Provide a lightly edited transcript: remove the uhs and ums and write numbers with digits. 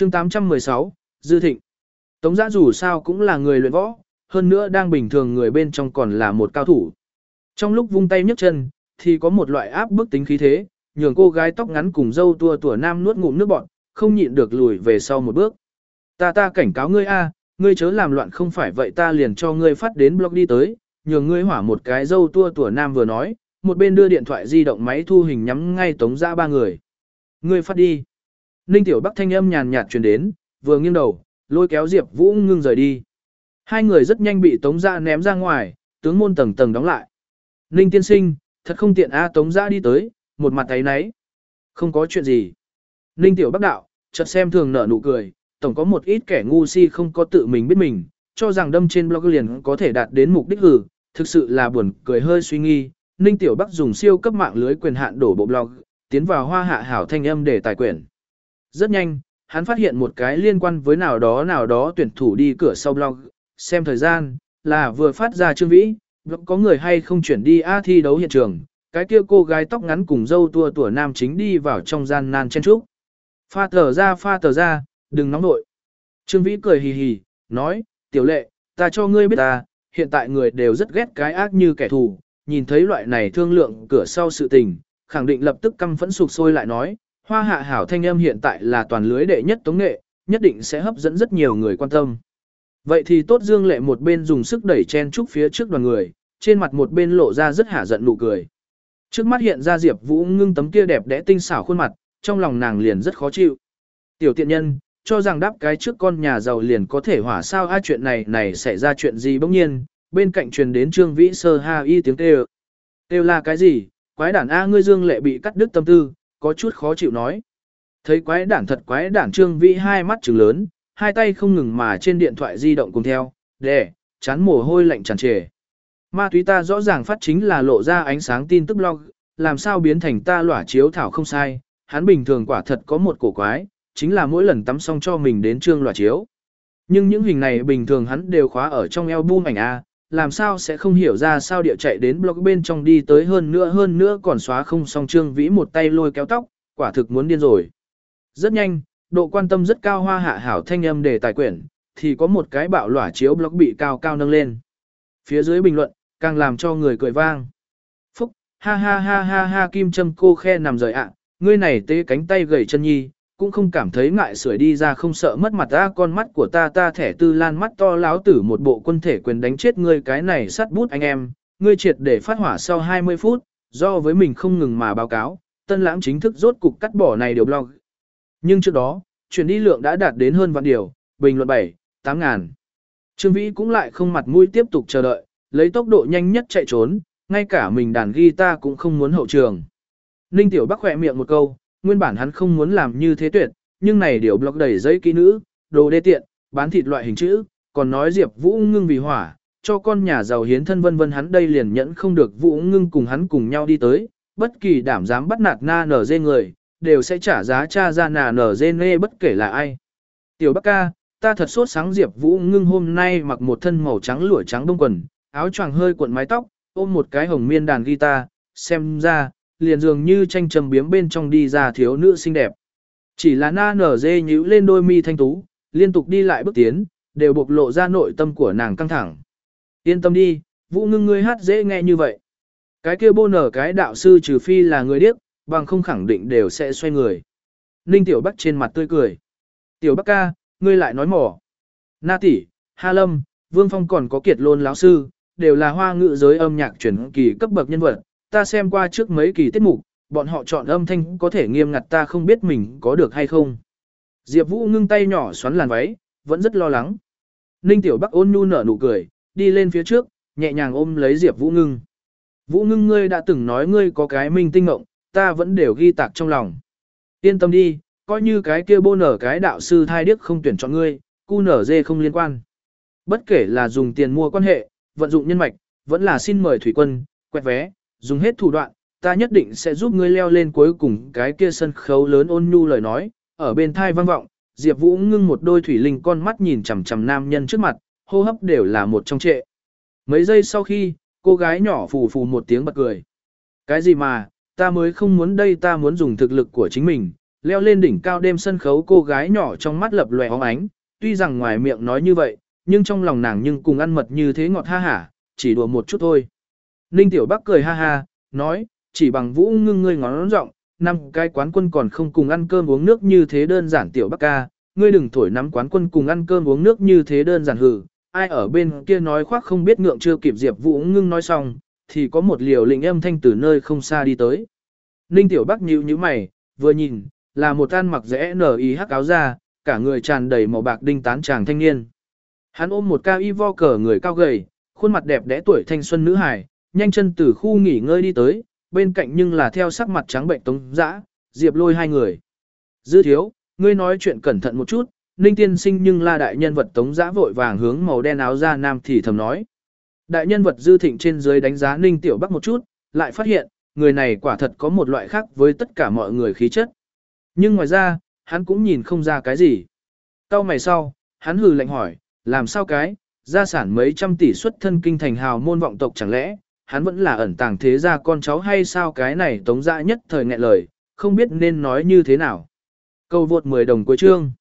chương 816, Dư Thịnh. Tống Giã dù sao cũng là người luyện võ, hơn nữa đang bình thường người bên trong còn là một cao thủ. Trong lúc vung tay nhấc chân, thì có một loại áp bức tính khí thế, nhường cô gái tóc ngắn cùng râu tua tủa nam nuốt ngụm nước bọt, không nhịn được lùi về sau một bước. Ta cảnh cáo ngươi a, ngươi chớ làm loạn, không phải vậy ta liền cho ngươi phát đến blog đi tới, nhường ngươi hỏa một cái râu tua tủa nam vừa nói, một bên đưa điện thoại di động máy thu hình nhắm ngay Tống Giã ba người. Ngươi phát đi. Ninh Tiểu Bắc thanh âm nhàn nhạt truyền đến, vừa nghiêng đầu, lôi kéo Diệp Vũ Ngưng rời đi. Hai người rất nhanh bị Tống Giã ném ra ngoài, tướng môn tầng tầng đóng lại. Ninh tiên sinh, thật không tiện a. Tống Giã đi tới, một mặt áy náy. Không có chuyện gì. Ninh Tiểu Bắc đạo, chợt xem thường nở nụ cười, tổng có một ít kẻ ngu si không có tự mình biết mình, cho rằng đâm trên blog liền có thể đạt đến mục đích hử, thực sự là buồn cười hơi suy nghi. Ninh Tiểu Bắc dùng siêu cấp mạng lưới quyền hạn đổ bộ blog, tiến vào Hoa Hạ Hảo thanh âm để tài quyển. Rất nhanh, hắn phát hiện một cái liên quan với nào đó tuyển thủ đi cửa sau blog, xem thời gian, là vừa phát ra Trương Vĩ, blog có người hay không chuyển đi thi đấu hiện trường, cái kia cô gái tóc ngắn cùng râu tua tủa nam chính đi vào trong gian nan chen trúc. Pha tờ ra, đừng nóng nội. Trương Vĩ cười hì hì, nói, Tiểu Lệ, ta cho ngươi biết ta, hiện tại người đều rất ghét cái ác như kẻ thù, nhìn thấy loại này thương lượng cửa sau sự tình, khẳng định lập tức căm phẫn sục sôi lại nói, Hoa Hạ Hảo thanh âm hiện tại là toàn lưới đệ nhất tống nghệ, nhất định sẽ hấp dẫn rất nhiều người quan tâm. Vậy thì tốt. Dương Lệ một bên dùng sức đẩy chen trúc phía trước đoàn người, trên mặt một bên lộ ra rất hả giận nụ cười. Trước mắt hiện ra Diệp Vũ Ngưng tấm kia đẹp đẽ tinh xảo khuôn mặt, trong lòng nàng liền rất khó chịu. Tiểu tiện nhân, cho rằng đáp cái trước con nhà giàu liền có thể hỏa sao chuyện này xảy ra chuyện gì bỗng nhiên, bên cạnh truyền đến Trương Vĩ sơ ha y tiếng kêu. Kêu là cái gì? Quái đản a. Ngươi Dương Lệ bị cắt đứt tâm tư, có chút khó chịu nói. Thấy quái đản Trương Vĩ hai mắt trừng lớn, hai tay không ngừng mà trên điện thoại di động cùng theo, chán mồ hôi lạnh tràn trề. Ma túy ta rõ ràng phát chính là lộ ra ánh sáng tin tức blog, làm sao biến thành ta lỏa chiếu thảo không sai, hắn bình thường quả thật có một cổ quái, chính là mỗi lần tắm xong cho mình đến trương lỏa chiếu. Nhưng những hình này bình thường hắn đều khóa ở trong album ảnh A, làm sao sẽ không hiểu ra sao địa chạy đến blog bên trong đi tới hơn nữa còn xóa không xong. Trương Vĩ một tay lôi kéo tóc, quả thực muốn điên rồi. Rất nhanh, độ quan tâm rất cao Hoa Hạ Hảo thanh âm để tài quyển, thì có một cái bạo lỏa chiếu blog bị cao nâng lên. Phía dưới bình luận, càng làm cho người cười vang. Phúc, ha Kim Trâm cô khe nằm rời ạ, ngươi này tê cánh tay gầy chân nhi, cũng không cảm thấy ngại sưởi đi ra không sợ mất mặt con mắt của ta thẻ tư lan mắt to láo tử một bộ quân thể quyền đánh chết ngươi cái này sắt bút anh em, ngươi triệt để phát hỏa sau 20 phút, do với mình không ngừng mà báo cáo, Tân Lãng chính thức rốt cục cắt bỏ này điều blog. Nhưng trước đó, chuyển đi lượng đã đạt đến hơn vạn điều, bình luận 7-8 ngàn. Trương Vĩ cũng lại không mặt mũi tiếp tục chờ đợi, lấy tốc độ nhanh nhất chạy trốn, ngay cả mình đàn guitar cũng không muốn hậu trường. Ninh Tiểu Bắc khỏe miệng một câu, nguyên bản hắn không muốn làm như thế tuyệt, nhưng này điều blog đầy giấy kỹ nữ, đồ đê tiện, bán thịt loại hình chữ, còn nói Diệp Vũ Ngưng vì hỏa, cho con nhà giàu hiến thân vân vân, hắn đây liền nhẫn không được Vũ Ngưng cùng hắn cùng nhau đi tới, bất kỳ đảm dám bắt nạt na nở dê người, đều sẽ trả giá tra ra nà nở dê nê bất kể là ai. Tiểu Bắc ca, ta thật sốt sáng. Diệp Vũ Ngưng hôm nay mặc một thân màu trắng lụa trắng đông quần, áo choàng hơi cuộn mái tóc, ôm một cái hồng miên đàn guitar, xem ra, liền dường như tranh trầm biếm bên trong đi ra thiếu nữ xinh đẹp. Chỉ là na nở dê nhíu lên đôi mi thanh tú, liên tục đi lại bước tiến, đều bộc lộ ra nội tâm của nàng căng thẳng. Yên tâm đi, Vũ Ngưng ngươi hát dễ nghe như vậy. Cái kia bô nở cái đạo sư trừ phi là người điếc, bằng không khẳng định đều sẽ xoay người. Ninh Tiểu Bắc trên mặt tươi cười. Tiểu Bắc ca, ngươi lại nói mỏ. Na tỷ, Ha Lâm, Vương Phong còn có Kiệt Lôn lão sư, đều là hoa ngữ giới âm nhạc truyền kỳ cấp bậc nhân vật. Ta xem qua trước mấy kỳ tiết mục, bọn họ chọn âm thanh có thể nghiêm ngặt, ta không biết mình có được hay không. Diệp Vũ Ngưng tay nhỏ xoắn làn váy, vẫn rất lo lắng. Ninh Tiểu Bắc ôn nhu nở nụ cười, đi lên phía trước, nhẹ nhàng ôm lấy Diệp Vũ Ngưng. Vũ Ngưng ngươi đã từng nói ngươi có cái minh tinh ngộng, ta vẫn đều ghi tạc trong lòng. Yên tâm đi, coi như cái kia bô nở cái đạo sư thai điếc không tuyển chọn ngươi, cu nở dê không liên quan. Bất kể là dùng tiền mua quan hệ, vận dụng nhân mạch, vẫn là xin mời thủy quân, quẹt vé, dùng hết thủ đoạn, ta nhất định sẽ giúp ngươi leo lên cuối cùng cái kia sân khấu lớn. Ôn nhu lời nói, ở bên thai vang vọng, Diệp Vũ Ngưng một đôi thủy linh con mắt nhìn chằm chằm nam nhân trước mặt, hô hấp đều là một trong trệ. Mấy giây sau khi, cô gái nhỏ phù phù một tiếng bật cười. Cái gì mà, ta mới không muốn đây, ta muốn dùng thực lực của chính mình, leo lên đỉnh cao đêm sân khấu cô gái nhỏ trong mắt lập lòe óng ánh, tuy rằng ngoài miệng nói như vậy, nhưng trong lòng nàng nhưng cùng ăn mật như thế ngọt ha hả, chỉ đùa một chút thôi. Ninh Tiểu Bắc cười ha ha, nói, chỉ bằng Vũ Ngưng ngươi ngón giọng, năm cái quán quân còn không cùng ăn cơm uống nước như thế đơn giản. Tiểu Bắc ca, ngươi đừng thổi nắm quán quân cùng ăn cơm uống nước như thế đơn giản hừ. Ai ở bên kia nói khoác không biết ngượng, chưa kịp Diệp Vũ Ngưng nói xong, thì có một liều lĩnh âm thanh từ nơi không xa đi tới. Ninh Tiểu Bắc nhíu nhíu mày, vừa nhìn, là một ăn mặc rẽ NIH áo da, cả người tràn đầy màu bạc đinh tán chàng thanh niên. Hắn ôm một cao y vo cờ người cao gầy, khuôn mặt đẹp đẽ tuổi thanh xuân nữ hài, nhanh chân từ khu nghỉ ngơi đi tới, bên cạnh nhưng là theo sắc mặt trắng bệnh Tống Dã, Diệp Lôi hai người. Dư thiếu, ngươi nói chuyện cẩn thận một chút, Ninh tiên sinh nhưng là đại nhân vật. Tống Dã vội vàng hướng màu đen áo da nam thì thầm nói. Đại nhân vật Dư Thịnh trên dưới đánh giá Ninh Tiểu Bắc một chút, lại phát hiện, người này quả thật có một loại khác với tất cả mọi người khí chất. Nhưng ngoài ra, hắn cũng nhìn không ra cái gì. Cau mày sau, hắn hừ lạnh hỏi, làm sao cái, gia sản mấy trăm tỷ xuất thân kinh thành hào môn vọng tộc chẳng lẽ, hắn vẫn là ẩn tàng thế gia con cháu hay sao? Cái này Tống Dã nhất thời nghẹn lời, không biết nên nói như thế nào. Câu vượt 10 đồng cuối chương.